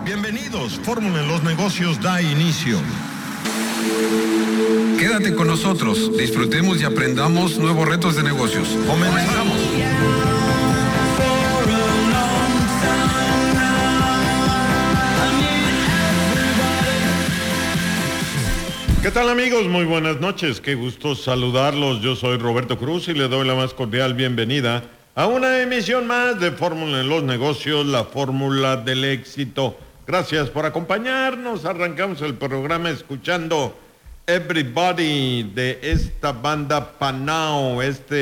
Bienvenidos, Fórmula en los Negocios da inicio. Quédate con nosotros, disfrutemos y aprendamos nuevos retos de negocios. Comenzamos. ¿Qué tal, amigos? Muy buenas noches, qué gusto saludarlos. Yo soy Roberto Cruz y le doy la más cordial bienvenida a una emisión más de Fórmula en los Negocios, la fórmula del éxito. Gracias por acompañarnos. Arrancamos el programa escuchando Everybody de esta banda Panao,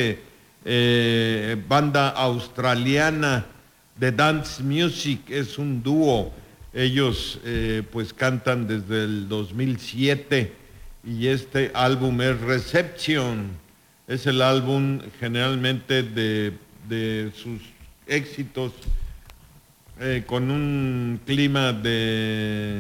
banda australiana de dance music. Es un dúo. Ellos pues cantan desde el 2007 y este álbum es Reception. Es el álbum generalmente de sus éxitos con un clima de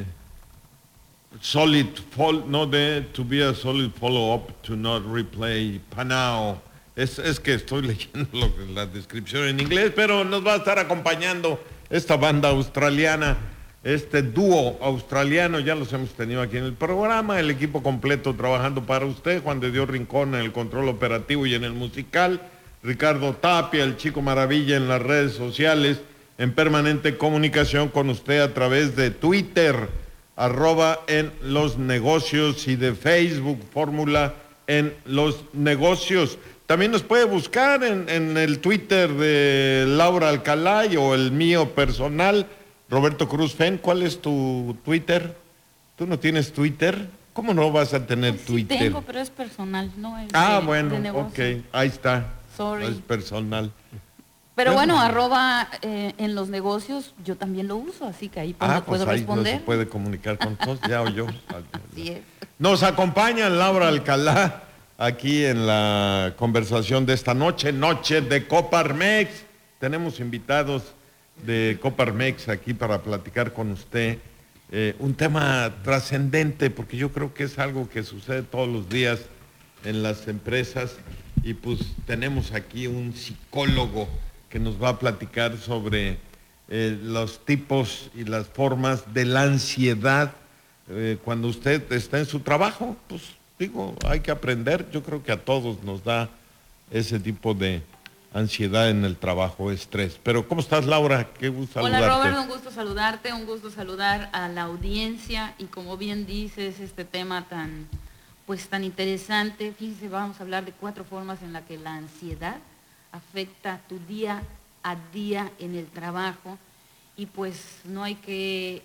solid to be a solid follow-up, to not replay. Panao. Es que estoy leyendo la descripción en inglés, pero nos va a estar acompañando esta banda australiana, este dúo australiano. Ya los hemos tenido aquí en el programa, el equipo completo trabajando para usted: Juan de Dios Rincón en el control operativo y en el musical, Ricardo Tapia, el Chico Maravilla en las redes sociales, en permanente comunicación con usted a través de Twitter, @en los negocios, y de Facebook, Fórmula en los Negocios. También nos puede buscar en el Twitter de Laura Alcalá o el mío personal, Roberto Cruz Fen. ¿Cuál es tu Twitter? ¿Tú no tienes Twitter? ¿Cómo no vas a tener Twitter? Sí tengo, pero es personal, no es bueno, ok, ahí está. Sorry. Es personal. Pero bueno, en los negocios yo también lo uso, así que ahí puedo ahí responder. No se puede comunicar con todos, ya oyó. Así es. Nos acompaña Laura Alcalá aquí en la conversación de esta noche de Coparmex. Tenemos invitados de Coparmex aquí para platicar con usted. Un tema trascendente, porque yo creo que es algo que sucede todos los días en las empresas, y pues tenemos aquí un psicólogo que nos va a platicar sobre los tipos y las formas de la ansiedad cuando usted está en su trabajo. Pues digo, hay que aprender. Yo creo que a todos nos da ese tipo de ansiedad en el trabajo, estrés. Pero ¿cómo estás, Laura? Qué gusto saludarte. Hola, Robert, un gusto saludarte, un gusto saludar a la audiencia, y como bien dices, este tema tan interesante. Fíjense, vamos a hablar de 4 formas en las que la ansiedad afecta tu día a día en el trabajo, y pues no hay que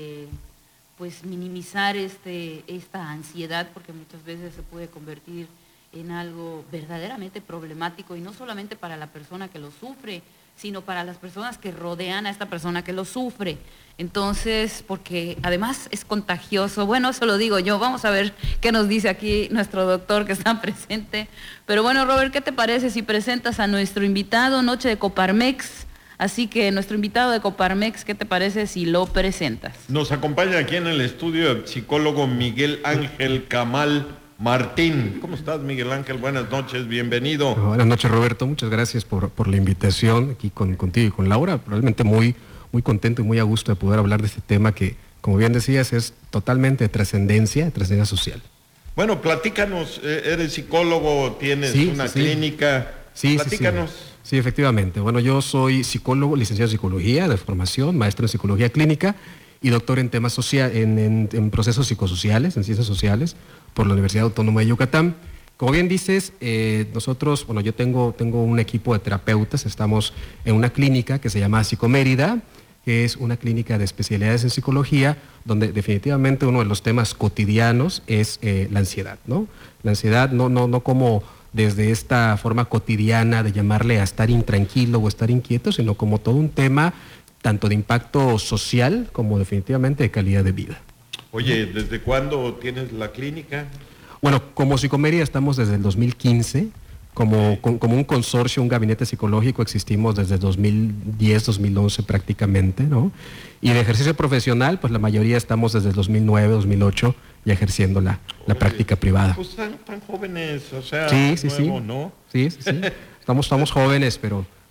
minimizar esta ansiedad, porque muchas veces se puede convertir en algo verdaderamente problemático, y no solamente para la persona que lo sufre, sino para las personas que rodean a esta persona que lo sufre. Entonces, porque además es contagioso. Bueno, eso lo digo yo. Vamos a ver qué nos dice aquí nuestro doctor que está presente. Pero bueno, Robert, ¿qué te parece si presentas a nuestro invitado, Noche de Coparmex? Así que nuestro invitado de Coparmex, ¿qué te parece si lo presentas? Nos acompaña aquí en el estudio el psicólogo Miguel Ángel Camal Martín. ¿Cómo estás, Miguel Ángel? Buenas noches, bienvenido. Buenas noches, Roberto. Muchas gracias por la invitación aquí contigo y con Laura. Realmente muy contento y muy a gusto de poder hablar de este tema que, como bien decías, es totalmente de trascendencia social. Bueno, platícanos. Eres psicólogo, tienes una clínica. Platícanos. Sí, efectivamente. Bueno, yo soy psicólogo, licenciado en psicología de formación, maestro en psicología clínica y doctor en temas en procesos psicosociales, en ciencias sociales, por la Universidad Autónoma de Yucatán. Como bien dices, nosotros, yo tengo un equipo de terapeutas. Estamos en una clínica que se llama Psicomérida, que es una clínica de especialidades en psicología, donde definitivamente uno de los temas cotidianos es la ansiedad, ¿no? La ansiedad no como desde esta forma cotidiana de llamarle a estar intranquilo o estar inquieto, sino como todo un tema tanto de impacto social como definitivamente de calidad de vida. Oye, ¿desde cuándo tienes la clínica? Bueno, como Psicomérida estamos desde el 2015, como un consorcio, un gabinete psicológico, existimos desde 2010, 2011 prácticamente, ¿no? Y de ejercicio profesional, pues la mayoría estamos desde el 2009, 2008 ya ejerciendo la práctica privada. Pues tan jóvenes, o sea, sí, nuevo, sí. ¿no? Sí. Estamos jóvenes, pero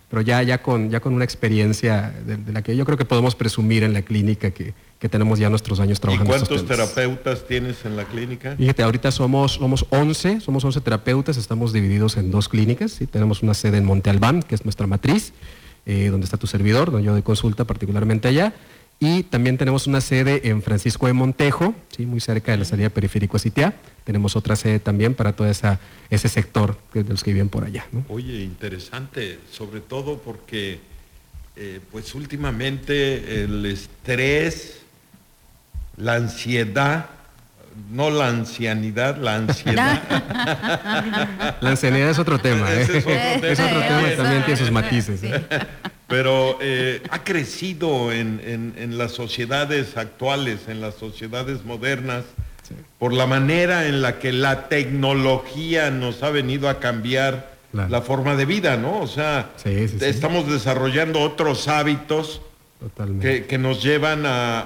pero ya con una experiencia de la que yo creo que podemos presumir en la clínica que tenemos ya nuestros años trabajando. ¿Y cuántos terapeutas tienes en la clínica? Fíjate, ahorita somos 11 terapeutas, estamos divididos en 2 clínicas, ¿sí? Tenemos una sede en Monte Albán, que es nuestra matriz, donde está tu servidor, donde yo doy consulta particularmente allá, y también tenemos una sede en Francisco de Montejo, ¿sí? Muy cerca de la salida periférico a Citiá. Tenemos otra sede también para todo ese sector de los que viven por allá, ¿no? Oye, interesante, sobre todo porque pues últimamente el estrés, la ansiedad, no la ancianidad, la ansiedad. La ancianidad es otro tema, ¿eh? Ese es otro tema. También tiene sus matices. Sí. Pero ha crecido en las sociedades actuales, en las sociedades modernas, sí, por la manera en la que la tecnología nos ha venido a cambiar la forma de vida, ¿no? O sea, estamos desarrollando otros hábitos que nos llevan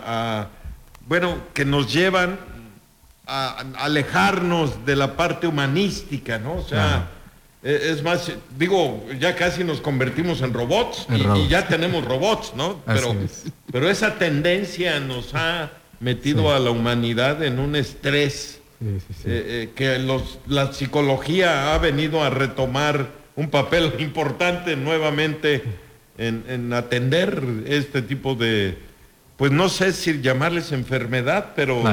que nos llevan a alejarnos de la parte humanística, ¿no? O sea, es más, digo, ya casi nos convertimos en robots, y ya tenemos robots, ¿no? Pero esa tendencia nos ha metido a la humanidad en un estrés que la psicología ha venido a retomar un papel importante nuevamente en atender este tipo de, pues no sé si llamarles enfermedad, pero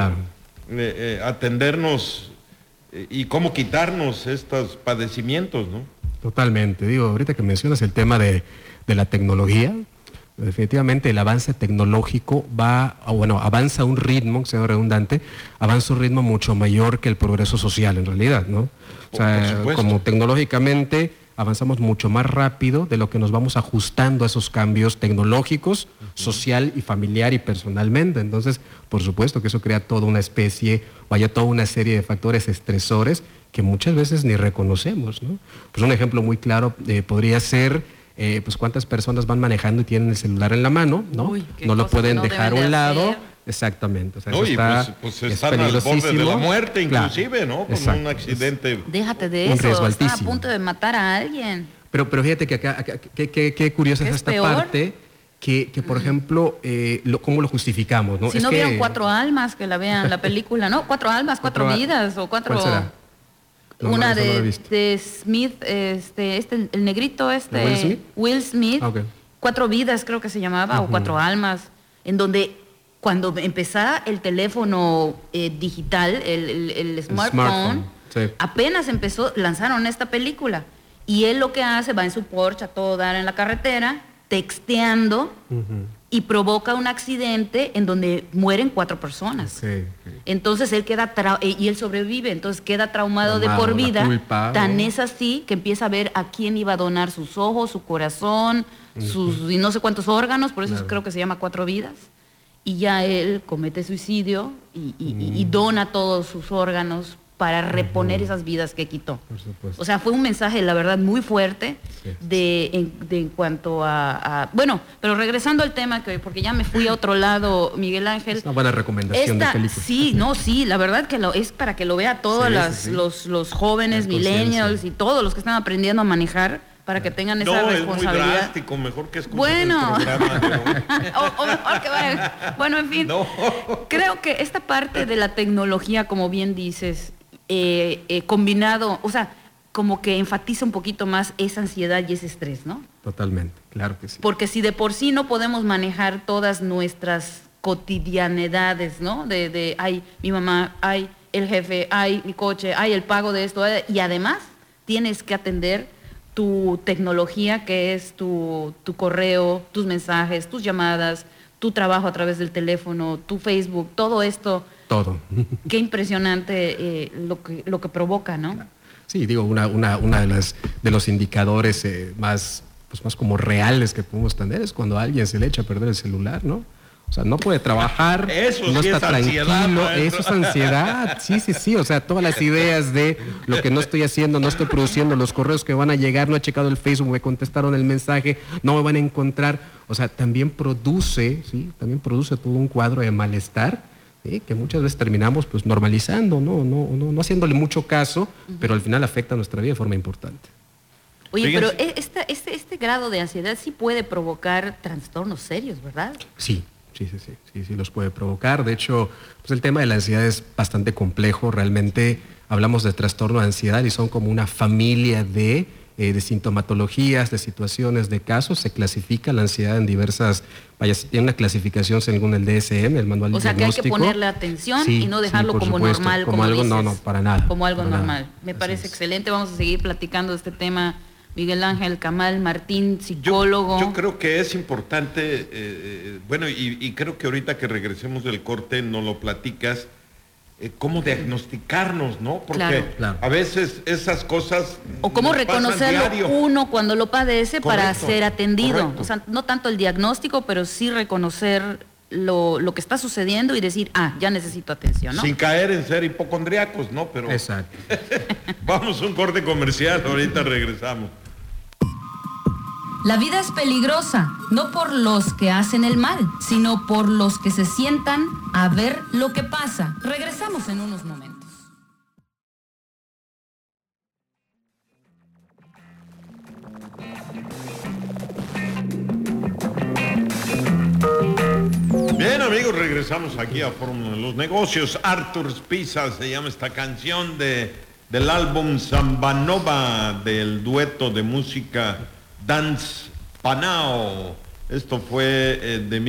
atendernos y cómo quitarnos estos padecimientos, ¿no? Totalmente. Digo, ahorita que mencionas el tema de la tecnología, definitivamente el avance tecnológico avanza a un ritmo, que sea redundante, avanza a un ritmo mucho mayor que el progreso social en realidad, ¿no? O sea, como tecnológicamente avanzamos mucho más rápido de lo que nos vamos ajustando a esos cambios tecnológicos, social y familiar y personalmente. Entonces, por supuesto que eso crea toda una toda una serie de factores estresores que muchas veces ni reconocemos, ¿no? Pues un ejemplo muy claro podría ser pues cuántas personas van manejando y tienen el celular en la mano, ¿no? No lo pueden dejar a un lado. Exactamente. O sea, pues están al borde de la muerte, inclusive, ¿no? Con un accidente. Déjate de eso, están a punto de matar a alguien. Pero fíjate que acá, qué curiosa es esta parte, que por ejemplo, ¿cómo lo justificamos, no? Si no vieron 4 almas, que la vean la película, ¿no? 4 almas, 4 vidas, o 4... ¿Cuál será? Una de Smith, el negrito Will Smith, 4 vidas creo que se llamaba, o 4 almas, en donde cuando empezaba el teléfono digital, el smartphone, apenas lanzaron esta película, y él lo que hace, va en su Porsche a todo dar en la carretera, texteando, y provoca un accidente en donde mueren 4 personas. Entonces él queda y él sobrevive, entonces queda traumado de por vida. Tan es así que empieza a ver a quién iba a donar sus ojos, su corazón, y no sé cuántos órganos, por eso creo que se llama 4 vidas. Y ya él comete suicidio y dona todos sus órganos para reponer esas vidas que quitó. Por supuesto. O sea, fue un mensaje, la verdad, muy fuerte en cuanto a... Bueno, pero regresando al tema, porque ya me fui a otro lado, Miguel Ángel. Es una buena recomendación de película. Sí, la verdad que es para que lo vea todos los jóvenes, millennials y todos los que están aprendiendo a manejar, para que tengan esa responsabilidad. Es muy drástico, mejor que escuchen el programa. O mejor que vayan. Bueno, en fin, creo que esta parte de la tecnología, como bien dices, combinado, o sea, como que enfatiza un poquito más esa ansiedad y ese estrés, ¿no? Totalmente, claro que sí. Porque si de por sí no podemos manejar todas nuestras cotidianidades, ¿no? Ay, mi mamá, ay, el jefe, ay, mi coche, ay, el pago de esto, y además tienes que atender tu tecnología, que es tu correo, tus mensajes, tus llamadas, tu trabajo a través del teléfono, tu Facebook, todo esto. Todo. Qué impresionante lo que provoca, ¿no? Sí, digo, una de los indicadores más como reales que podemos tener es cuando a alguien se le echa a perder el celular, ¿no? O sea, no puede trabajar, no está tranquilo, eso es ansiedad, sí, o sea, todas las ideas de lo que no estoy haciendo, no estoy produciendo, los correos que van a llegar, no he checado el Facebook, me contestaron el mensaje, no me van a encontrar, o sea, también produce todo un cuadro de malestar, ¿sí? Que muchas veces terminamos pues normalizando, no haciéndole mucho caso, pero al final afecta a nuestra vida de forma importante. Oye, Fíjense. pero este grado de ansiedad sí puede provocar trastornos serios, ¿verdad? Sí los puede provocar. De hecho, pues el tema de la ansiedad es bastante complejo. Realmente hablamos de trastorno de ansiedad y son como una familia de sintomatologías, de situaciones, de casos. Se clasifica la ansiedad en diversas, tiene una clasificación según el DSM, el manual O sea, que hay que diagnóstico. ponerle atención Sí, y no dejarlo por como supuesto. normal, como algo, dices. no, para nada. Como algo para normal. nada. Me Así parece es. excelente. Vamos a seguir platicando de este tema. Miguel Ángel Camal Martín, psicólogo. Yo creo que es importante, bueno, y creo que ahorita que regresemos del corte nos lo platicas, cómo diagnosticarnos, ¿no? Porque Claro. a veces esas cosas O cómo nos pasan reconocerlo diario. uno cuando lo padece para Correcto, ser atendido. correcto. O sea, no tanto el diagnóstico, pero sí reconocer lo que está sucediendo y decir, ya necesito atención, ¿no? Sin caer en ser hipocondriacos, ¿no? Pero Exacto. vamos a un corte comercial, ahorita regresamos. La vida es peligrosa, no por los que hacen el mal, sino por los que se sientan a ver lo que pasa. Regresamos en unos momentos. Bien, amigos, regresamos aquí a Fórmula de los Negocios. Arthur's Pizza se llama esta canción del álbum Samba Nova, del dueto de música Dance Panao. Esto fue de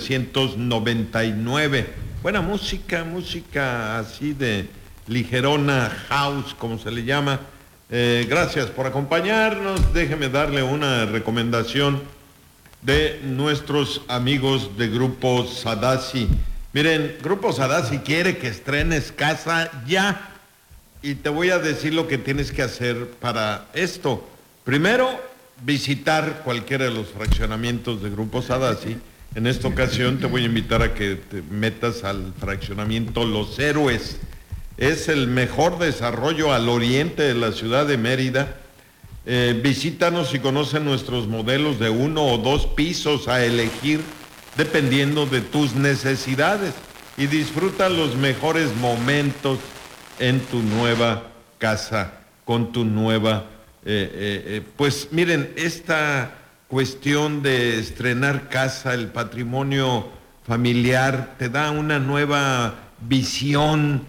1999. Buena música así de ligerona, house, como se le llama. Gracias por acompañarnos. Déjeme darle una recomendación de nuestros amigos de Grupo Sadasi. Miren, Grupo Sadasi quiere que estrenes casa ya. Y te voy a decir lo que tienes que hacer para esto. Primero, visitar cualquiera de los fraccionamientos de Grupo Sadasi. En esta ocasión te voy a invitar a que te metas al fraccionamiento Los Héroes. Es el mejor desarrollo al oriente de la ciudad de Mérida. Visítanos y conoce nuestros modelos de 1 o 2 pisos a elegir dependiendo de tus necesidades y disfruta los mejores momentos en tu nueva casa, con tu nueva... pues miren, esta cuestión de estrenar casa, el patrimonio familiar, te da una nueva visión,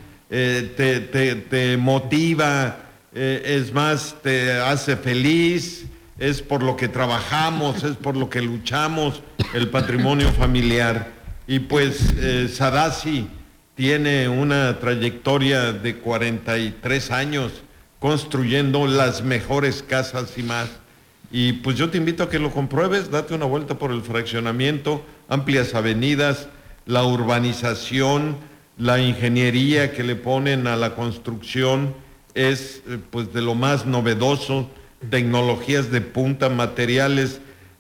te motiva, es más, te hace feliz, es por lo que trabajamos, es por lo que luchamos, el patrimonio familiar. Y pues Sadasi tiene una trayectoria de 43 años construyendo las mejores casas y más. Y pues yo te invito a que lo compruebes, date una vuelta por el fraccionamiento, amplias avenidas, la urbanización, la ingeniería que le ponen a la construcción, es pues de lo más novedoso, tecnologías de punta, materiales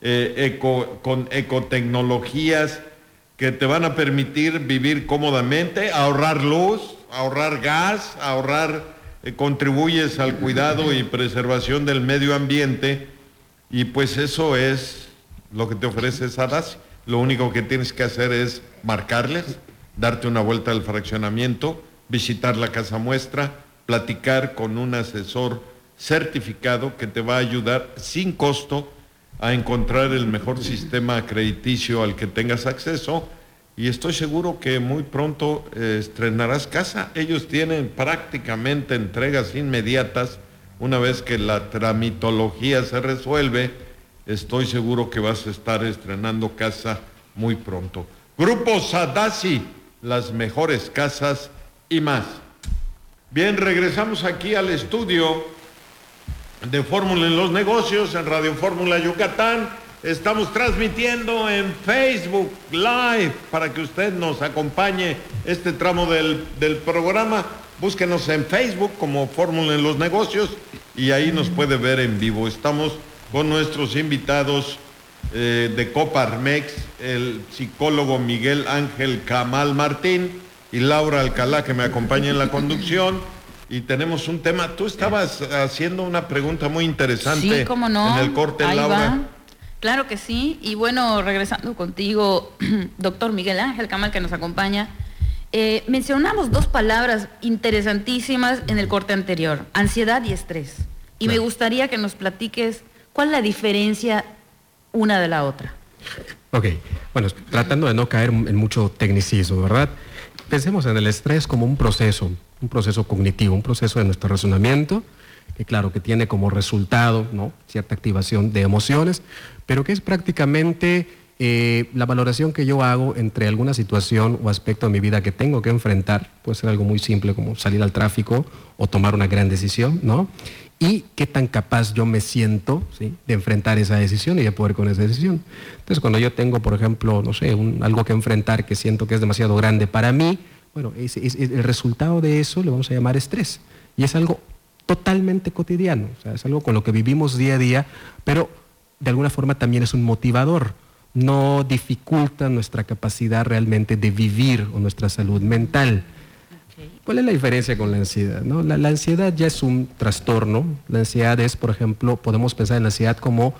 con ecotecnologías que te van a permitir vivir cómodamente, ahorrar luz, ahorrar gas, contribuyes al cuidado y preservación del medio ambiente, y pues eso es lo que te ofrece Sadasi. Lo único que tienes que hacer es marcarles, darte una vuelta al fraccionamiento, visitar la casa muestra, platicar con un asesor certificado que te va a ayudar sin costo a encontrar el mejor sistema crediticio al que tengas acceso, y estoy seguro que muy pronto estrenarás casa. Ellos tienen prácticamente entregas inmediatas. Una vez que la tramitología se resuelve, estoy seguro que vas a estar estrenando casa muy pronto. Grupo Sadasi, las mejores casas y más. Bien, regresamos aquí al estudio de Fórmula en los Negocios, en Radio Fórmula Yucatán. Estamos transmitiendo en Facebook Live para que usted nos acompañe este tramo del programa. Búsquenos en Facebook como Fórmula en los Negocios y ahí nos puede ver en vivo. Estamos con nuestros invitados de Coparmex, el psicólogo Miguel Ángel Camal Martín y Laura Alcalá, que me acompaña en la conducción, y tenemos un tema. Tú estabas haciendo una pregunta muy interesante. Sí, cómo no. En el corte, ahí Laura. Va. Claro que sí, y bueno, regresando contigo, doctor Miguel Ángel Camal, que nos acompaña, mencionamos 2 palabras interesantísimas en el corte anterior, ansiedad y estrés. Y me gustaría que nos platiques cuál es la diferencia una de la otra. Ok, bueno, tratando de no caer en mucho tecnicismo, ¿verdad? Pensemos en el estrés como un proceso cognitivo, un proceso de nuestro razonamiento, que claro, que tiene como resultado, ¿no?, cierta activación de emociones, pero que es prácticamente la valoración que yo hago entre alguna situación o aspecto de mi vida que tengo que enfrentar. Puede ser algo muy simple como salir al tráfico o tomar una gran decisión, ¿no? Y qué tan capaz yo me siento, ¿sí?, de enfrentar esa decisión y de poder con esa decisión. Entonces, cuando yo tengo, por ejemplo, no sé, algo que enfrentar que siento que es demasiado grande para mí, bueno, el resultado de eso le vamos a llamar estrés. Y es algo totalmente cotidiano, o sea, es algo con lo que vivimos día a día, pero de alguna forma también es un motivador. No dificulta nuestra capacidad realmente de vivir o nuestra salud mental. ¿Cuál es la diferencia con la ansiedad, no? La ansiedad ya es un trastorno. La ansiedad es, por ejemplo, podemos pensar en la ansiedad como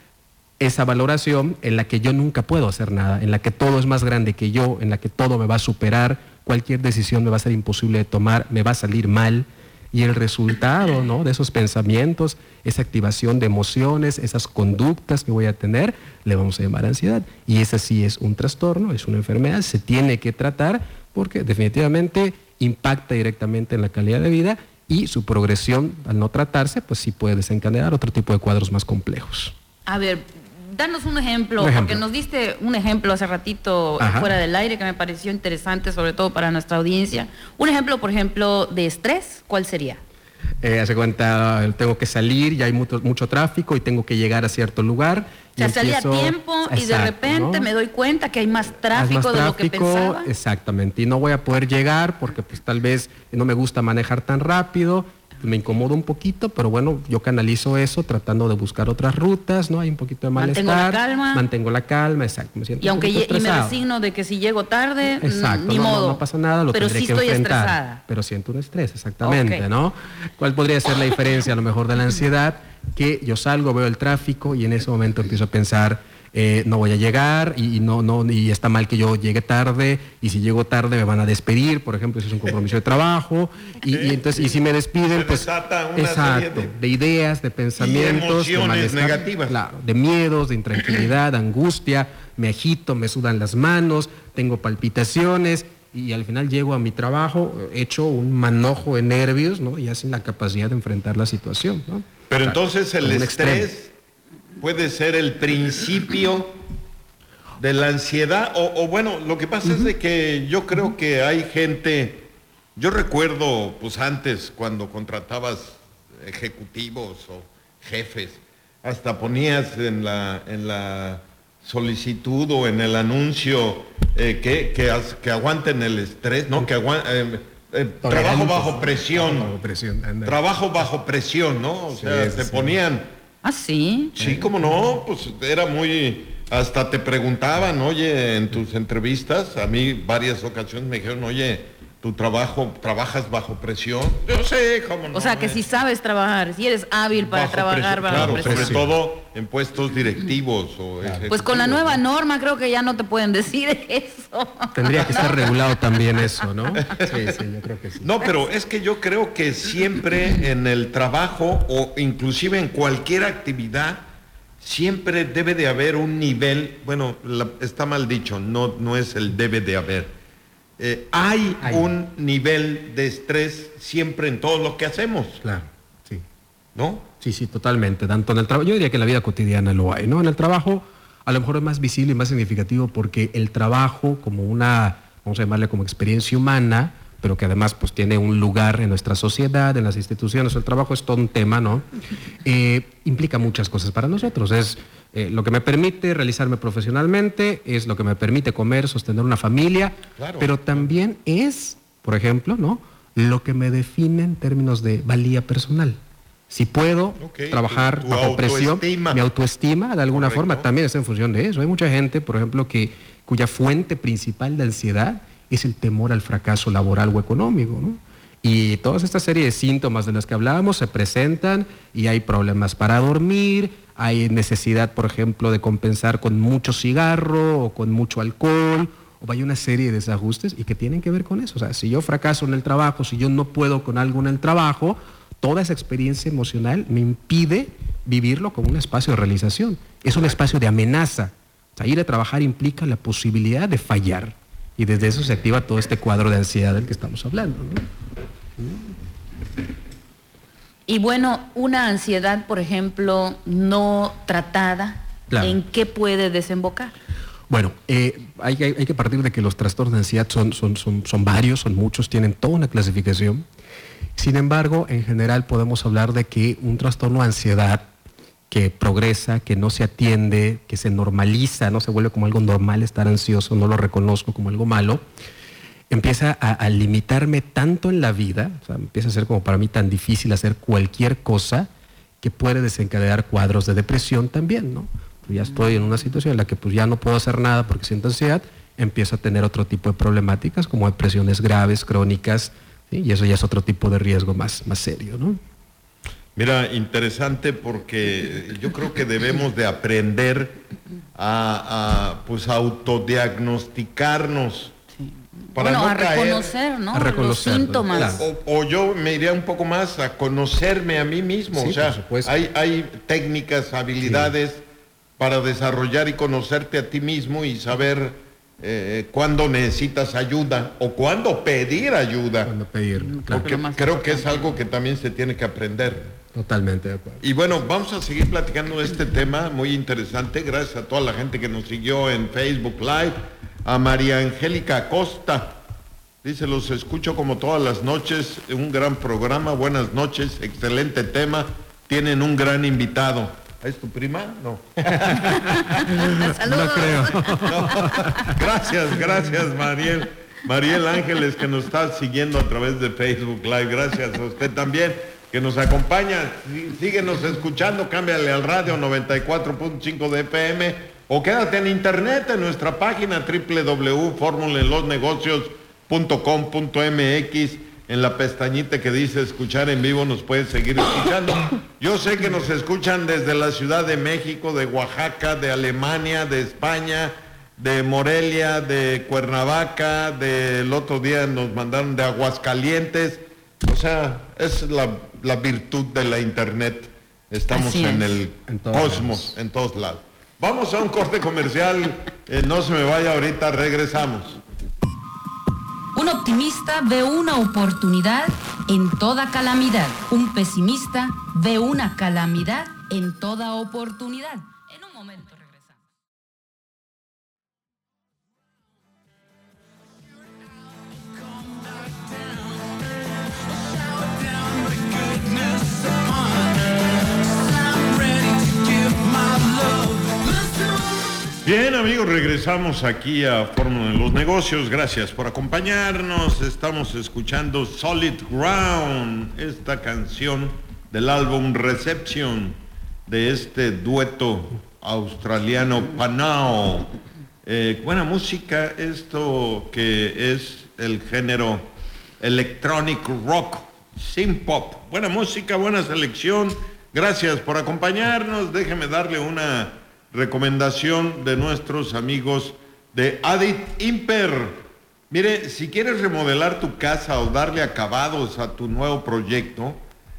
esa valoración en la que yo nunca puedo hacer nada, en la que todo es más grande que yo, en la que todo me va a superar, cualquier decisión me va a ser imposible de tomar, me va a salir mal. Y el resultado, ¿no?, de esos pensamientos, esa activación de emociones, esas conductas que voy a tener, le vamos a llamar ansiedad. Y esa sí es un trastorno, es una enfermedad, se tiene que tratar porque definitivamente impacta directamente en la calidad de vida y su progresión, al no tratarse, pues sí puede desencadenar otro tipo de cuadros más complejos. A ver, danos un ejemplo, porque nos diste un ejemplo hace ratito fuera del aire que me pareció interesante, sobre todo para nuestra audiencia. Un ejemplo, por ejemplo, de estrés, ¿cuál sería? Hace cuenta, tengo que salir, ya hay mucho tráfico y tengo que llegar a cierto lugar. O sea, salí a tiempo y de repente, ¿no?, me doy cuenta que hay más tráfico de lo que pensaba. Exactamente, y no voy a poder llegar porque pues tal vez no me gusta manejar tan rápido, me incomoda un poquito, pero bueno, yo canalizo eso tratando de buscar otras rutas, ¿no? Hay un poquito de malestar. Mantengo la calma, exacto. Me siento y aunque y me resigno de que si llego tarde, exacto, ni modo. No pasa nada, pero tendré sí que estoy enfrentar. Estresada. Pero siento un estrés, exactamente, ¿no? ¿Cuál podría ser la diferencia a lo mejor de la ansiedad? Que yo salgo, veo el tráfico y en ese momento empiezo a pensar, no voy a llegar y está mal que yo llegue tarde, y si llego tarde me van a despedir, por ejemplo, si es un compromiso de trabajo, y si me despiden, pues exacto, de ideas, de pensamientos, de malestar, negativas. Claro, de miedos, de intranquilidad, de angustia, me agito, me sudan las manos, tengo palpitaciones, y al final llego a mi trabajo hecho un manojo de nervios, ¿no?, ya sin la capacidad de enfrentar la situación, ¿no? Pero entonces el estrés puede ser el principio de la ansiedad, o bueno, lo que pasa es de que yo creo que hay gente, yo recuerdo pues antes cuando contratabas ejecutivos o jefes, hasta ponías en la solicitud o en el anuncio que aguanten el estrés, ¿no? Que trabajo bajo presión. Trabajo bajo presión, ¿no? O sea, te ponían... ¿Ah, sí? Sí, cómo no, pues era muy... Hasta te preguntaban, oye, en tus entrevistas, a mí varias ocasiones me dijeron, oye, ¿trabajas bajo presión? Yo sé, cómo no. O sea, que si sabes trabajar, si eres hábil para trabajar bajo presión. Claro, sobre todo en puestos directivos o ejecutivos. Pues con la nueva norma creo que ya no te pueden decir eso. Tendría que estar regulado también eso, ¿no? Sí, yo creo que sí. No, pero es que yo creo que siempre en el trabajo o inclusive en cualquier actividad, siempre debe de haber un nivel, bueno, está mal dicho, no es el debe de haber. Hay un nivel de estrés siempre en todo lo que hacemos. Claro, sí. ¿No? Sí, totalmente. Tanto en el trabajo, yo diría que en la vida cotidiana lo hay, ¿no? En el trabajo a lo mejor es más visible y más significativo porque el trabajo como una, vamos a llamarle como experiencia humana, pero que además pues tiene un lugar en nuestra sociedad, en las instituciones. El trabajo es todo un tema, ¿no? Implica muchas cosas para nosotros. Es lo que me permite realizarme profesionalmente, es lo que me permite comer, sostener una familia, claro, pero también es, por ejemplo, ¿no?, lo que me define en términos de valía personal. Si puedo trabajar bajo presión, mi autoestima de alguna forma también está en función de eso. Hay mucha gente, por ejemplo, cuya fuente principal de ansiedad es el temor al fracaso laboral o económico, ¿no? Y toda esta serie de síntomas de los que hablábamos se presentan y hay problemas para dormir, hay necesidad, por ejemplo, de compensar con mucho cigarro o con mucho alcohol, o hay una serie de desajustes y que tienen que ver con eso. O sea, si yo fracaso en el trabajo, si yo no puedo con algo en el trabajo, toda esa experiencia emocional me impide vivirlo como un espacio de realización. Es un espacio de amenaza. O sea, ir a trabajar implica la posibilidad de fallar. Y desde eso se activa todo este cuadro de ansiedad del que estamos hablando, ¿no? Y bueno, una ansiedad, por ejemplo, no tratada, Claro. ¿en qué puede desembocar? Bueno, hay que partir de que los trastornos de ansiedad son varios, son muchos, tienen toda una clasificación. Sin embargo, en general podemos hablar de que un trastorno de ansiedad que progresa, que no se atiende, que se normaliza, no se vuelve como algo normal estar ansioso, no lo reconozco como algo malo, empieza a limitarme tanto en la vida, o sea, empieza a ser como para mí tan difícil hacer cualquier cosa que puede desencadenar cuadros de depresión también, ¿no? Ya estoy en una situación en la que pues ya no puedo hacer nada porque siento ansiedad, empiezo a tener otro tipo de problemáticas como depresiones graves, crónicas, ¿sí? Y eso ya es otro tipo de riesgo más serio, ¿no? Mira, interesante porque yo creo que debemos de aprender pues autodiagnosticarnos para bueno, no a caer, reconocer, ¿no? a reconocer, los síntomas. claro. o yo me iría un poco más a conocerme a mí mismo. Sí, o sea, por supuesto. hay técnicas, habilidades para desarrollar y conocerte a ti mismo y saber cuándo necesitas ayuda o cuándo pedir ayuda. Cuando pedir, claro. Porque creo que es algo que también se tiene que aprender. Totalmente de acuerdo. Y bueno, vamos a seguir platicando de este tema muy interesante. Gracias a toda la gente que nos siguió en Facebook Live. A María Angélica Acosta. Dice, los escucho como todas las noches. Un gran programa. Buenas noches. Excelente tema. Tienen un gran invitado. ¿Es tu prima? No. Saludos. No creo. No. Gracias, Mariel. Mariel Ángeles, que nos está siguiendo a través de Facebook Live. Gracias a usted también, que nos acompaña. Síguenos escuchando, cámbiale al radio 94.5 de FM o quédate en internet en nuestra página www.formulenlosnegocios.com.mx. En la pestañita que dice escuchar en vivo nos puedes seguir escuchando. Yo sé que nos escuchan desde la Ciudad de México, de Oaxaca, de Alemania, de España, de Morelia, de Cuernavaca, del otro día nos mandaron de Aguascalientes. O sea, es la virtud de la internet. Estamos Así en es. el En todos cosmos, lados. en todos lados. Vamos a un corte comercial. No se me vaya ahorita, regresamos. Un optimista ve una oportunidad en toda calamidad. Un pesimista ve una calamidad en toda oportunidad. En un momento regresamos. Bien, amigos, regresamos aquí a Fórmula de los Negocios. Gracias por acompañarnos. Estamos escuchando Solid Ground, esta canción del álbum Reception de este dueto australiano Panao. Buena música, esto que es el género electronic rock, synth pop. Buena música, buena selección. Gracias por acompañarnos. Déjeme darle una recomendación de nuestros amigos de Adit Imper. Mire, si quieres remodelar tu casa o darle acabados a tu nuevo proyecto,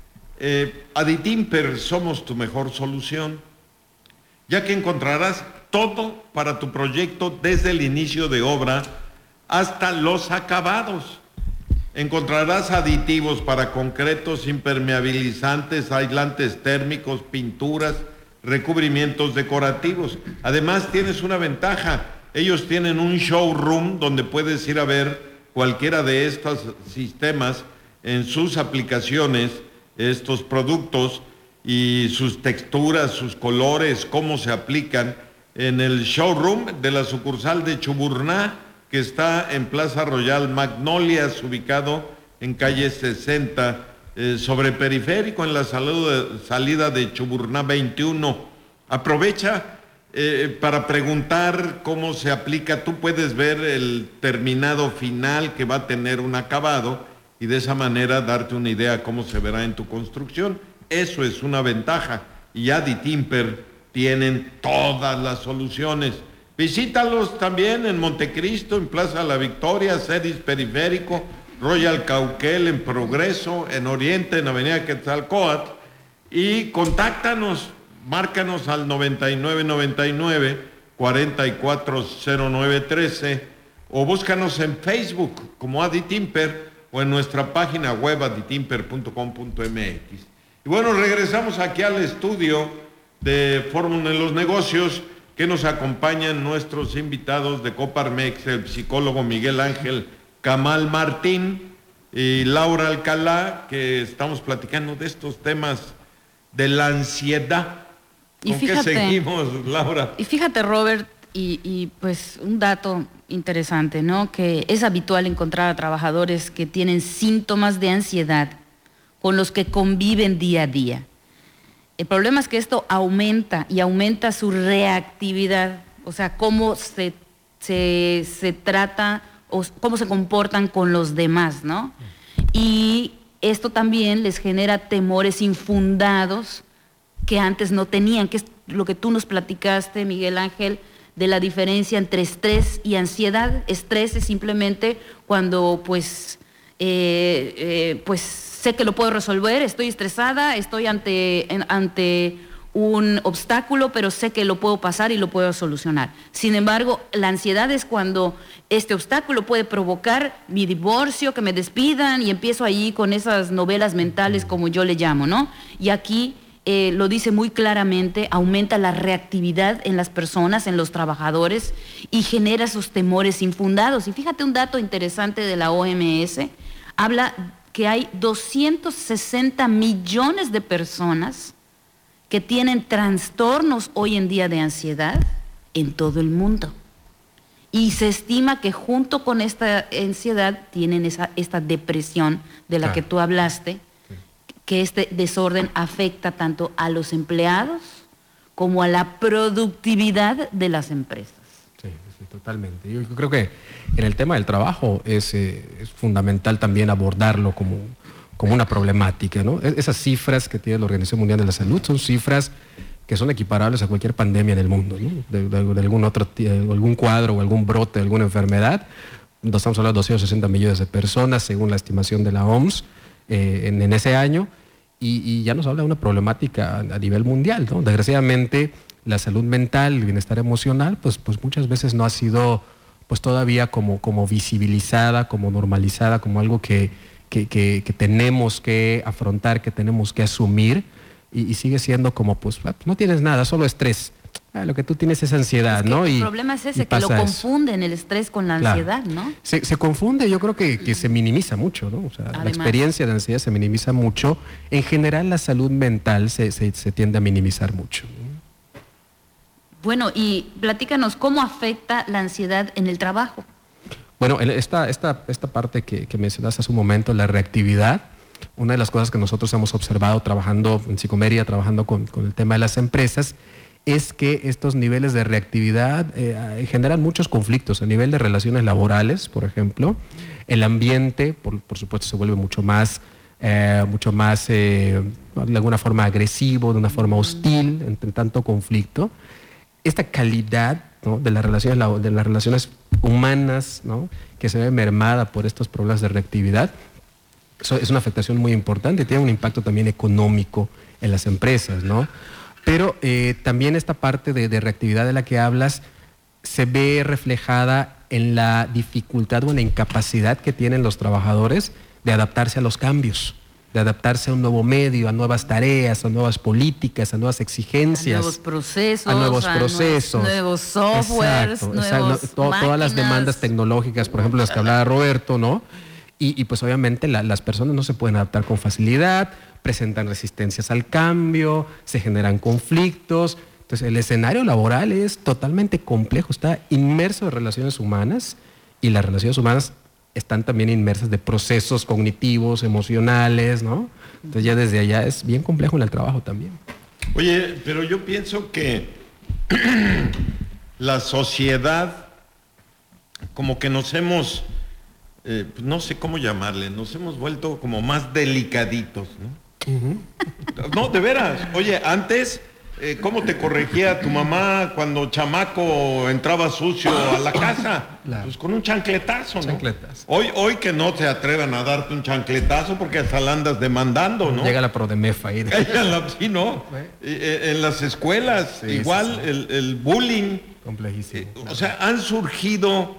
Adit Imper somos tu mejor solución, ya que encontrarás todo para tu proyecto desde el inicio de obra hasta los acabados. Encontrarás aditivos para concretos, impermeabilizantes, aislantes térmicos, pinturas, recubrimientos decorativos. Además tienes una ventaja, ellos tienen un showroom donde puedes ir a ver cualquiera de estos sistemas en sus aplicaciones, estos productos y sus texturas, sus colores, cómo se aplican en el showroom de la sucursal de Chuburná, que está en Plaza Royal Magnolias, ubicado en calle 60, sobre Periférico, en la salida de Chuburná 21. Aprovecha para preguntar cómo se aplica. Tú puedes ver el terminado final que va a tener un acabado y de esa manera darte una idea cómo se verá en tu construcción. Eso es una ventaja. Y Adit Imper tienen todas las soluciones. Visítalos también en Montecristo, en Plaza La Victoria, Cedis Periférico, Royal Cauquel, en Progreso, en Oriente, en Avenida Quetzalcóatl, y contáctanos, márcanos al 9999-440913 o búscanos en Facebook como Adi Timper o en nuestra página web aditimper.com.mx. Y bueno, regresamos aquí al estudio de Fórmula en los Negocios, que nos acompañan nuestros invitados de Coparmex, el psicólogo Miguel Ángel Camal Martín y Laura Alcalá, que estamos platicando de estos temas de la ansiedad. ¿Con qué seguimos, Laura? Y fíjate, Robert, y pues un dato interesante, ¿no? Que es habitual encontrar a trabajadores que tienen síntomas de ansiedad con los que conviven día a día. El problema es que esto aumenta su reactividad, o sea, cómo se trata o cómo se comportan con los demás, ¿no? Y esto también les genera temores infundados que antes no tenían, que es lo que tú nos platicaste, Miguel Ángel, de la diferencia entre estrés y ansiedad. Estrés es simplemente cuando pues sé que lo puedo resolver, estoy estresada, estoy ante un obstáculo, pero sé que lo puedo pasar y lo puedo solucionar. Sin embargo, la ansiedad es cuando este obstáculo puede provocar mi divorcio, que me despidan, y empiezo ahí con esas novelas mentales, como yo le llamo, ¿no? Y aquí lo dice muy claramente, aumenta la reactividad en las personas, en los trabajadores, y genera esos temores infundados. Y fíjate un dato interesante de la OMS, habla que hay 260 millones de personas que tienen trastornos hoy en día de ansiedad en todo el mundo. Y se estima que junto con esta ansiedad tienen esta depresión de la que tú hablaste, que este desorden afecta tanto a los empleados como a la productividad de las empresas. Sí, totalmente. Yo creo que en el tema del trabajo es fundamental también abordarlo como una problemática, ¿no? Esas cifras que tiene la Organización Mundial de la Salud son cifras que son equiparables a cualquier pandemia en el mundo, ¿no? De algún cuadro o algún brote de alguna enfermedad. Estamos hablando de 260 millones de personas, según la estimación de la OMS, en ese año, y ya nos habla de una problemática a nivel mundial, ¿no? Desgraciadamente, la salud mental, el bienestar emocional, pues muchas veces no ha sido pues todavía como visibilizada, como normalizada, como algo que tenemos que afrontar, que tenemos que asumir, y sigue siendo como, pues, no tienes nada, solo estrés. Lo que tú tienes es ansiedad, ¿no? El problema es ese, que lo confunden el estrés con la ansiedad, ¿no? Se confunde, yo creo que se minimiza mucho, ¿no? O sea, además, la experiencia de ansiedad se minimiza mucho. En general, la salud mental se tiende a minimizar mucho, ¿no? Bueno, y platícanos, ¿cómo afecta la ansiedad en el trabajo? Bueno, esta parte que mencionaste hace un momento, la reactividad, una de las cosas que nosotros hemos observado trabajando en Psicomedia, trabajando con el tema de las empresas, es que estos niveles de reactividad generan muchos conflictos a nivel de relaciones laborales, por ejemplo. El ambiente, por supuesto, se vuelve mucho más de alguna forma agresivo, de una forma hostil, entre tanto conflicto. Esta calidad, ¿no?, de las relaciones humanas, ¿no?, que se ve mermada por estos problemas de reactividad, es una afectación muy importante y tiene un impacto también económico en las empresas, ¿no? Pero también esta parte de reactividad de la que hablas se ve reflejada en la dificultad o en la incapacidad que tienen los trabajadores de adaptarse a los cambios, de adaptarse a un nuevo medio, a nuevas tareas, a nuevas políticas, a nuevas exigencias. A nuevos procesos. Nuevos softwares, todas las demandas tecnológicas, por ejemplo, las que hablaba Roberto, ¿no? Y pues obviamente las personas no se pueden adaptar con facilidad, presentan resistencias al cambio, se generan conflictos. Entonces el escenario laboral es totalmente complejo, está inmerso de relaciones humanas, y las relaciones humanas están también inmersas de procesos cognitivos, emocionales, ¿no? Entonces ya desde allá es bien complejo en el trabajo también. Oye, pero yo pienso que la sociedad, como que nos hemos, no sé cómo llamarle, nos hemos vuelto como más delicaditos, ¿no? Uh-huh. No, de veras. Oye, antes ¿Cómo te corregía tu mamá cuando chamaco entraba sucio a la casa? Claro. Pues con un chancletazo, ¿no? Chancletas. Hoy que no se atrevan a darte un chancletazo porque hasta la andas demandando, ¿no? Llega la Prodemefa ahí. Sí, ¿no? En las escuelas, Sí, igual sí. el bullying. Complejísimo. O sea, han surgido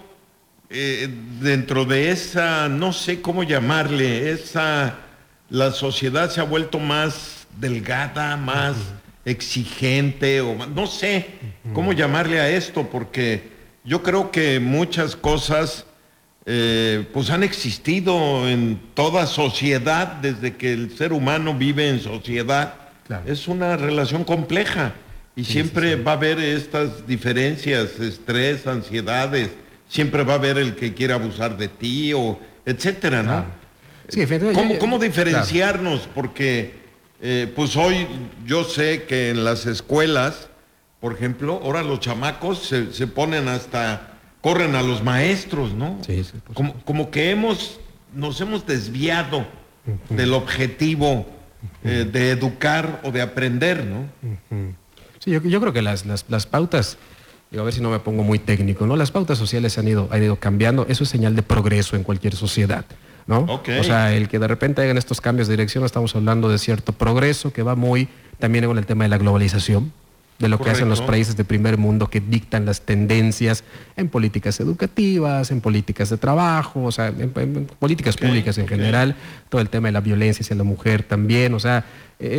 dentro de esa, no sé cómo llamarle, la sociedad se ha vuelto más delgada, más exigente, o no sé cómo llamarle a esto, porque yo creo que muchas cosas pues han existido en toda sociedad desde que el ser humano vive en sociedad. Claro. Es una relación compleja y siempre va a haber estas diferencias, estrés, ansiedades, siempre va a haber el que quiere abusar de ti o etcétera, ¿no? Claro. Sí, efectivamente. ¿Cómo diferenciarnos? Porque pues hoy yo sé que en las escuelas, por ejemplo, ahora los chamacos se ponen corren a los maestros, ¿no? Sí, sí, por supuesto. Como que nos hemos desviado del objetivo de educar o de aprender, ¿no? Sí, yo creo que las pautas, digo, a ver si no me pongo muy técnico, ¿no? Las pautas sociales han ido cambiando, eso es señal de progreso en cualquier sociedad, ¿no? Okay. O sea, el que de repente hagan estos cambios de dirección, estamos hablando de cierto progreso que va muy también con el tema de la globalización, de lo que hacen los países de primer mundo que dictan las tendencias en políticas educativas, en políticas de trabajo, o sea, en políticas públicas en general, todo el tema de la violencia hacia la mujer también, o sea,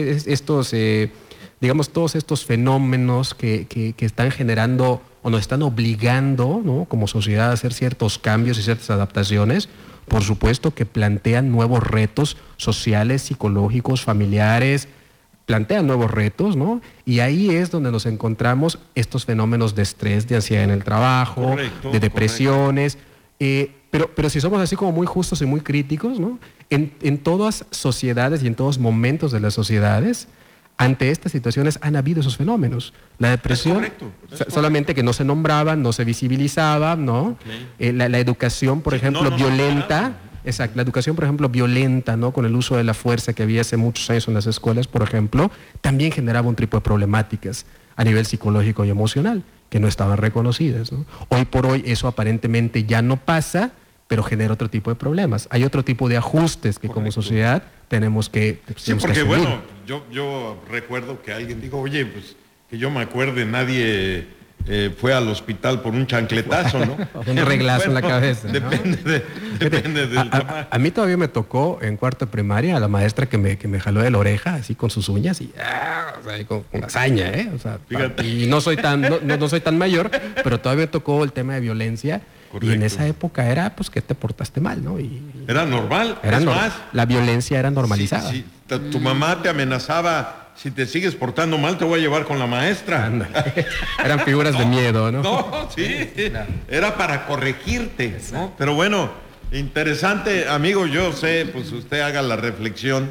digamos, todos estos fenómenos que están generando o nos están obligando, ¿no?, como sociedad a hacer ciertos cambios y ciertas adaptaciones, por supuesto que plantean nuevos retos sociales, psicológicos, familiares, plantean nuevos retos, ¿no? Y ahí es donde nos encontramos estos fenómenos de estrés, de ansiedad en el trabajo, de depresiones. Pero si somos así como muy justos y muy críticos, ¿no? En todas sociedades y en todos momentos de las sociedades, ante estas situaciones han habido esos fenómenos. La depresión, solamente que no se nombraban, no se visibilizaban, ¿no? La educación, por ejemplo, violenta. Exacto, la educación, por ejemplo, violenta, ¿no?, con el uso de la fuerza que había hace muchos años en las escuelas, por ejemplo, también generaba un tipo de problemáticas a nivel psicológico y emocional que no estaban reconocidas, ¿no? Hoy por hoy eso aparentemente ya no pasa, pero genera otro tipo de problemas. Hay otro tipo de ajustes que como sociedad tenemos que Sí, porque bueno, yo recuerdo que alguien dijo, oye, pues que yo me acuerde, nadie fue al hospital por un chancletazo, ¿no? Un reglazo en la cabeza, ¿no? Depende del tamaño. A mí todavía me tocó en cuarto de primaria a la maestra que me jaló de la oreja así con sus uñas y o sea, con hazaña, ¿eh? O sea, y no soy tan mayor, pero todavía me tocó el tema de violencia. Correcto. Y en esa época era, pues, que te portaste mal, ¿no? Era normal. Más, la violencia era normalizada. Sí. Tu mamá te amenazaba, si te sigues portando mal te voy a llevar con la maestra. Eran figuras de miedo, ¿no? No, sí. Claro. Era para corregirte, ¿no? Pero bueno, interesante, amigo, yo sé, pues usted haga la reflexión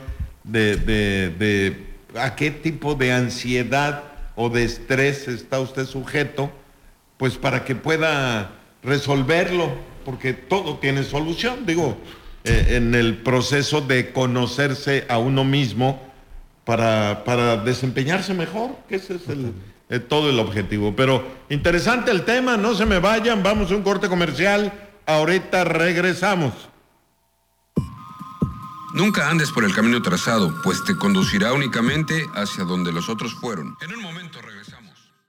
de a qué tipo de ansiedad o de estrés está usted sujeto, pues para que pueda resolverlo, porque todo tiene solución, digo, en el proceso de conocerse a uno mismo para desempeñarse mejor, que ese es todo el objetivo. Pero interesante el tema, no se me vayan, vamos a un corte comercial, ahorita regresamos. Nunca andes por el camino trazado, pues te conducirá únicamente hacia donde los otros fueron. En un momento regresamos.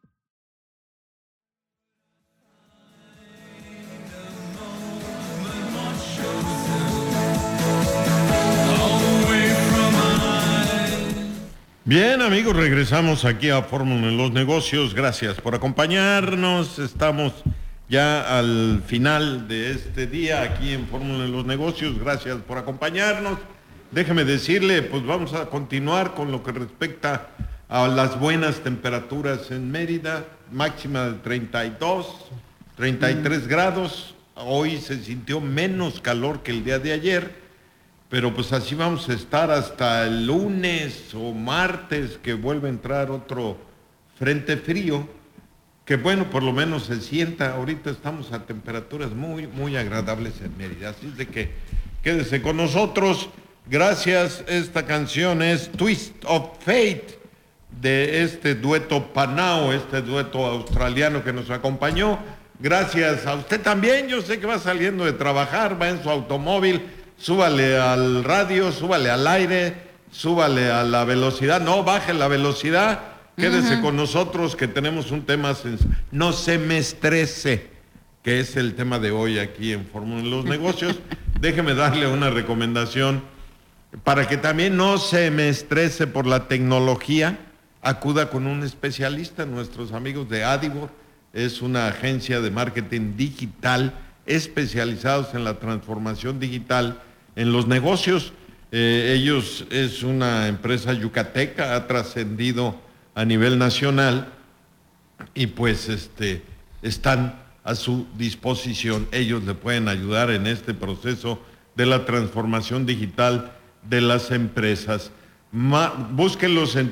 Bien, amigos, regresamos aquí a Fórmula en los Negocios. Gracias por acompañarnos. Estamos ya al final de este día aquí en Fórmula en los Negocios. Gracias por acompañarnos. Déjeme decirle, pues vamos a continuar con lo que respecta a las buenas temperaturas en Mérida. Máxima de 32, 33 grados. Hoy se sintió menos calor que el día de ayer. Pero pues así vamos a estar hasta el lunes o martes, que vuelve a entrar otro frente frío, que bueno, por lo menos se sienta. Ahorita estamos a temperaturas muy, muy agradables en Mérida. Así de que quédese con nosotros. Gracias. Esta canción es Twist of Fate de este dueto Panao, este dueto australiano que nos acompañó. Gracias a usted también. Yo sé que va saliendo de trabajar, va en su automóvil, súbale al radio, súbale al aire, súbale a la velocidad. No, baje la velocidad, quédese con nosotros que tenemos un tema no se me estrese, que es el tema de hoy aquí en Fórmula de los Negocios. Déjeme darle una recomendación para que también no se me estrese por la tecnología. Acuda con un especialista, nuestros amigos de Adibor. Es una agencia de marketing digital especializados en la transformación digital en los negocios. Ellos es una empresa yucateca, ha trascendido a nivel nacional y pues están a su disposición. Ellos le pueden ayudar en este proceso de la transformación digital de las empresas. Búsquenlos en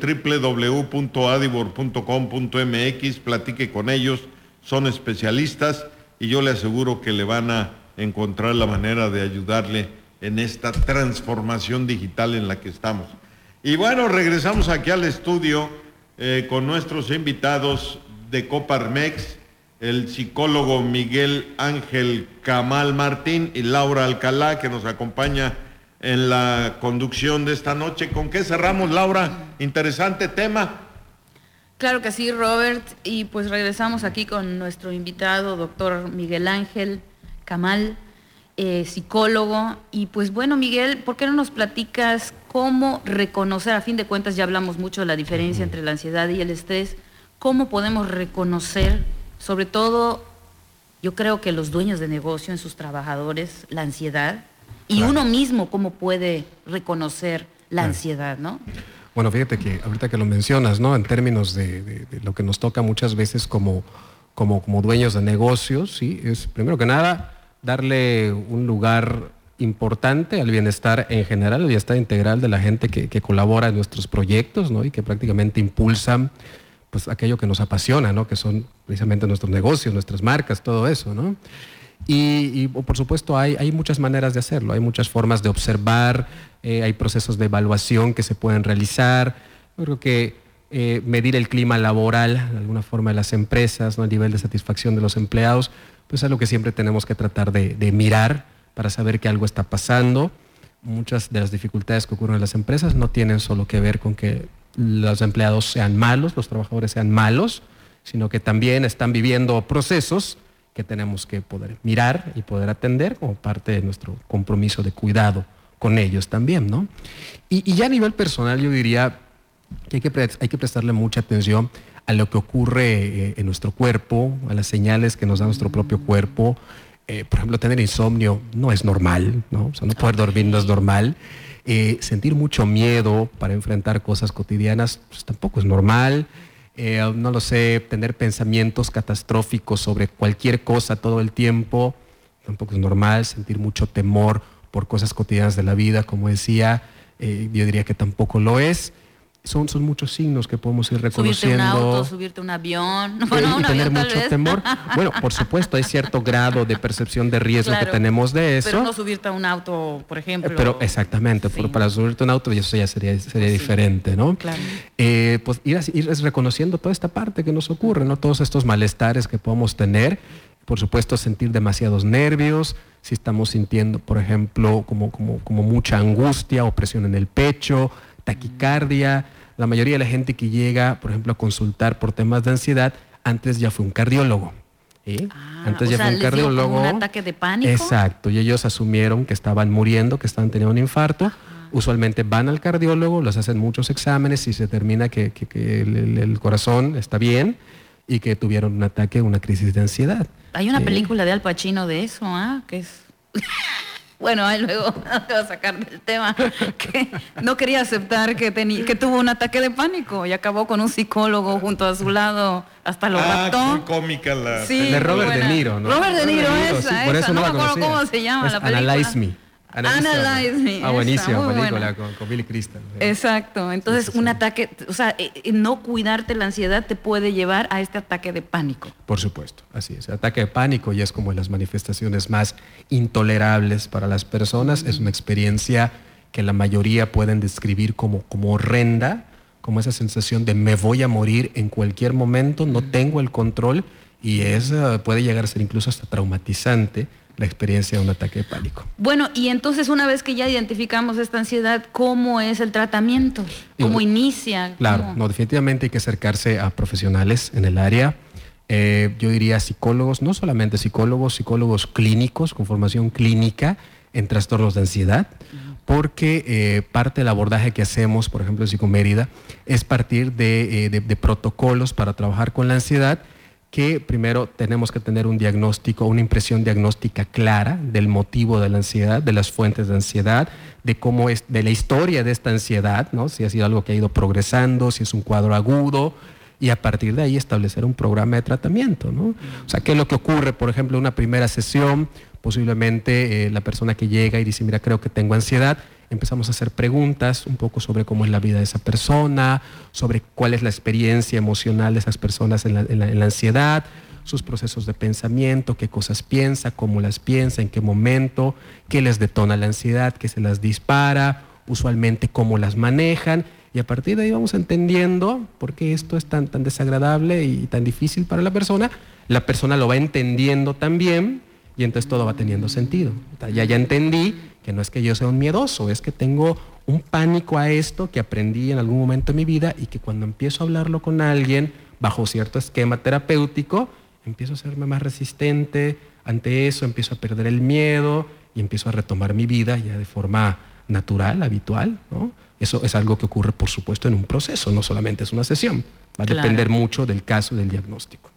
www.adibor.com.mx, platique con ellos, son especialistas y yo le aseguro que le van a encontrar la manera de ayudarle en esta transformación digital en la que estamos. Y bueno, regresamos aquí al estudio con nuestros invitados de Coparmex, el psicólogo Miguel Ángel Camal Martín y Laura Alcalá, que nos acompaña en la conducción de esta noche. ¿Con qué cerramos, Laura? Interesante tema. Claro que sí, Robert, y pues regresamos aquí con nuestro invitado, doctor Miguel Ángel Camal, psicólogo. Y pues bueno, Miguel, ¿por qué no nos platicas cómo reconocer, a fin de cuentas ya hablamos mucho de la diferencia entre la ansiedad y el estrés, cómo podemos reconocer, sobre todo, yo creo que los dueños de negocio en sus trabajadores, la ansiedad, y uno mismo cómo puede reconocer la ansiedad, ¿no? Bueno, fíjate que ahorita que lo mencionas, ¿no? En términos de lo que nos toca muchas veces como dueños de negocios, ¿sí? Es primero que nada darle un lugar importante al bienestar en general, el bienestar integral de la gente que colabora en nuestros proyectos, ¿no? Y que prácticamente impulsan pues aquello que nos apasiona, ¿no? Que son precisamente nuestros negocios, nuestras marcas, todo eso, ¿no? Y por supuesto hay muchas maneras de hacerlo, hay muchas formas de observar, hay procesos de evaluación que se pueden realizar. Yo creo que medir el clima laboral de alguna forma de las empresas, ¿no? El nivel de satisfacción de los empleados, pues es algo que siempre tenemos que tratar de mirar para saber que algo está pasando. Muchas de las dificultades que ocurren en las empresas no tienen solo que ver con que los empleados sean malos, los trabajadores sean malos, sino que también están viviendo procesos que tenemos que poder mirar y poder atender como parte de nuestro compromiso de cuidado con ellos también, ¿no? Y ya a nivel personal yo diría que hay que prestarle mucha atención a lo que ocurre en nuestro cuerpo, a las señales que nos da nuestro propio cuerpo. Por ejemplo, tener insomnio no es normal, ¿no? O sea, no poder dormir no es normal. Sentir mucho miedo para enfrentar cosas cotidianas pues, tampoco es normal. No lo sé, tener pensamientos catastróficos sobre cualquier cosa todo el tiempo, tampoco es normal. Sentir mucho temor por cosas cotidianas de la vida, como decía, yo diría que tampoco lo es. Son muchos signos que podemos ir reconociendo. Subirte un auto, subirte un avión. Bueno, y tener mucho temor. Bueno, por supuesto, hay cierto grado de percepción de riesgo que tenemos de eso. Pero no subirte a un auto, por ejemplo. Pero exactamente, sí. Para subirte a un auto eso ya sería diferente, ¿no? Claro. Pues ir reconociendo toda esta parte que nos ocurre, ¿no? Todos estos malestares que podemos tener. Por supuesto, sentir demasiados nervios. Si estamos sintiendo, por ejemplo, como mucha angustia o presión en el pecho, taquicardia. La mayoría de la gente que llega, por ejemplo, a consultar por temas de ansiedad, antes ya fue un cardiólogo. Antes ya fue un cardiólogo. ¿Les dio un ataque de pánico? Exacto, y ellos asumieron que estaban muriendo, que estaban teniendo un infarto. Usualmente van al cardiólogo, les hacen muchos exámenes y se determina que el corazón está bien y que tuvieron un ataque, una crisis de ansiedad. Hay una película de Al Pacino de eso, que es... Bueno, ahí luego te voy a sacar del tema, que no quería aceptar que tuvo un ataque de pánico y acabó con un psicólogo junto a su lado, hasta lo raptó. Muy cómica la... Sí, de Robert De Niro, ¿no? Robert De Niro, esa. Por eso no me la acuerdo conocía. cómo se llama la película. Analyze Me. Analyze Me. Buenísima película buena. con Billy Crystal. Exacto. Entonces, sí. un ataque, o sea, no cuidarte la ansiedad te puede llevar a este ataque de pánico. Por supuesto, así es. El ataque de pánico ya es como de las manifestaciones más intolerables para las personas. Es una experiencia que la mayoría pueden describir como horrenda, como esa sensación de me voy a morir en cualquier momento, no tengo el control, y puede llegar a ser incluso hasta traumatizante la experiencia de un ataque de pánico. Bueno, y entonces una vez que ya identificamos esta ansiedad, ¿cómo es el tratamiento? ¿Cómo inicia? Claro, ¿Cómo? no, definitivamente hay que acercarse a profesionales en el área. Yo diría psicólogos, no solamente psicólogos clínicos con formación clínica en trastornos de ansiedad, porque parte del abordaje que hacemos, por ejemplo en Psicomérida, es partir de protocolos para trabajar con la ansiedad, que primero tenemos que tener un diagnóstico, una impresión diagnóstica clara del motivo de la ansiedad, de las fuentes de ansiedad, de cómo es, de la historia de esta ansiedad, ¿no? Si ha sido algo que ha ido progresando, si es un cuadro agudo, y a partir de ahí establecer un programa de tratamiento, ¿no? O sea, ¿qué es lo que ocurre? Por ejemplo, en una primera sesión, posiblemente la persona que llega y dice, mira, creo que tengo ansiedad, empezamos a hacer preguntas un poco sobre cómo es la vida de esa persona, sobre cuál es la experiencia emocional de esas personas en la ansiedad, sus procesos de pensamiento, qué cosas piensa, cómo las piensa, en qué momento, qué les detona la ansiedad, qué se las dispara, usualmente cómo las manejan, y a partir de ahí vamos entendiendo por qué esto es tan desagradable y tan difícil para la persona lo va entendiendo también, y entonces todo va teniendo sentido. Ya entendí que no es que yo sea un miedoso, es que tengo un pánico a esto que aprendí en algún momento de mi vida, y que cuando empiezo a hablarlo con alguien bajo cierto esquema terapéutico, empiezo a serme más resistente ante eso, empiezo a perder el miedo y empiezo a retomar mi vida ya de forma natural, habitual, ¿no? Eso es algo que ocurre, por supuesto, en un proceso, no solamente es una sesión. Va a depender mucho del caso y del diagnóstico.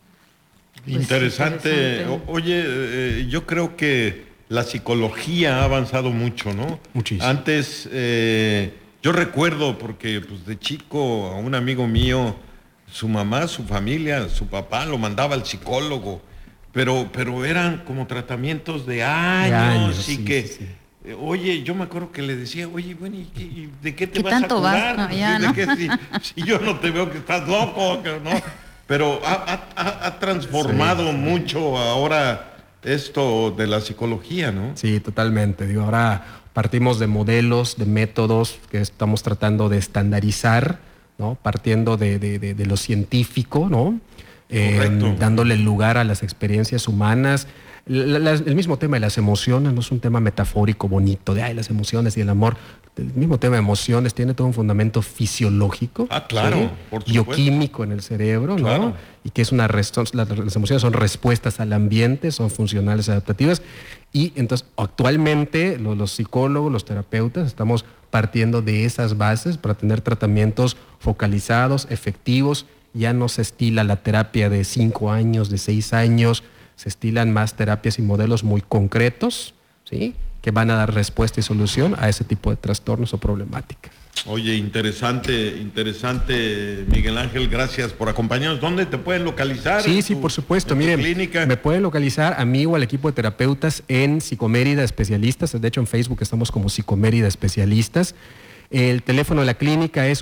Interesante. Oye, yo creo que la psicología ha avanzado mucho, ¿no? Muchísimo. Antes, yo recuerdo, porque pues, de chico, a un amigo mío, su mamá, su familia, su papá lo mandaba al psicólogo, pero eran como tratamientos de años y sí, que... sí. Oye, yo me acuerdo que le decía, oye, bueno, ¿y de qué te ¿Qué vas a tanto curar? vas? No, ya, ¿no? Si yo no te veo que estás loco, ¿no? Pero ha transformado mucho ahora esto de la psicología, ¿no? Sí, totalmente. Digo, ahora partimos de modelos, de métodos que estamos tratando de estandarizar, ¿no? Partiendo de lo científico, ¿no? Dándole lugar a las experiencias humanas. El mismo tema de las emociones no es un tema metafórico bonito de las emociones y el amor. El mismo tema de emociones tiene todo un fundamento fisiológico, claro, ¿sí? Por supuesto. Bioquímico en el cerebro, claro. ¿no? Y que es las emociones son respuestas al ambiente, son funcionales adaptativas, y entonces actualmente los psicólogos, los terapeutas estamos partiendo de esas bases para tener tratamientos focalizados, efectivos. Ya no se estila la terapia de 5 años, de 6 años, se estilan más terapias y modelos muy concretos, ¿sí? Que van a dar respuesta y solución a ese tipo de trastornos o problemáticas. Oye, interesante, Miguel Ángel, gracias por acompañarnos. ¿Dónde te pueden localizar? Sí, por supuesto. Miren, clínica. Me pueden localizar a mí o al equipo de terapeutas en Psicomérida Especialistas. De hecho, en Facebook estamos como Psicomérida Especialistas. El teléfono de la clínica es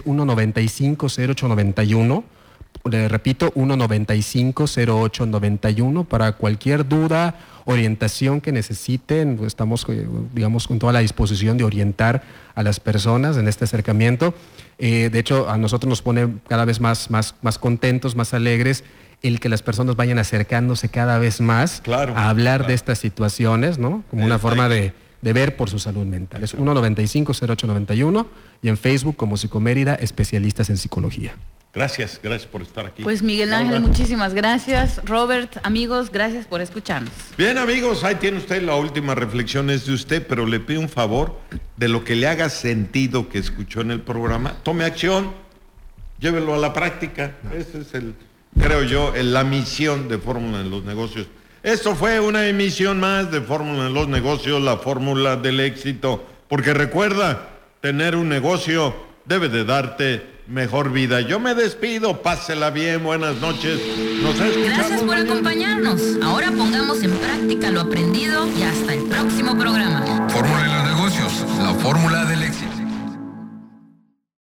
195-0891. Le repito, 195-0891. Para cualquier duda, orientación que necesiten, estamos, digamos, con toda la disposición de orientar a las personas en este acercamiento. De hecho, a nosotros nos pone cada vez más contentos, más alegres, el que las personas vayan acercándose cada vez más a hablar de estas situaciones, ¿no? Como una forma de ver por su salud mental. Es 195-0891 y en Facebook como Psicomérida, especialistas en psicología. Gracias por estar aquí. Pues Miguel Ángel, muchísimas gracias. Robert, amigos, gracias por escucharnos. Bien, amigos, ahí tiene usted la última reflexión, es de usted, pero le pido un favor, de lo que le haga sentido que escuchó en el programa, tome acción, llévelo a la práctica. Esa es creo yo, la misión de Fórmula en los Negocios. Esto fue una emisión más de Fórmula en los Negocios, la fórmula del éxito, porque recuerda, tener un negocio debe de darte mejor vida. Yo me despido, pásela bien, buenas noches. Nos escuchamos. Gracias por acompañarnos. Ahora pongamos en práctica lo aprendido y hasta el próximo programa. Fórmula de los Negocios, la fórmula del éxito.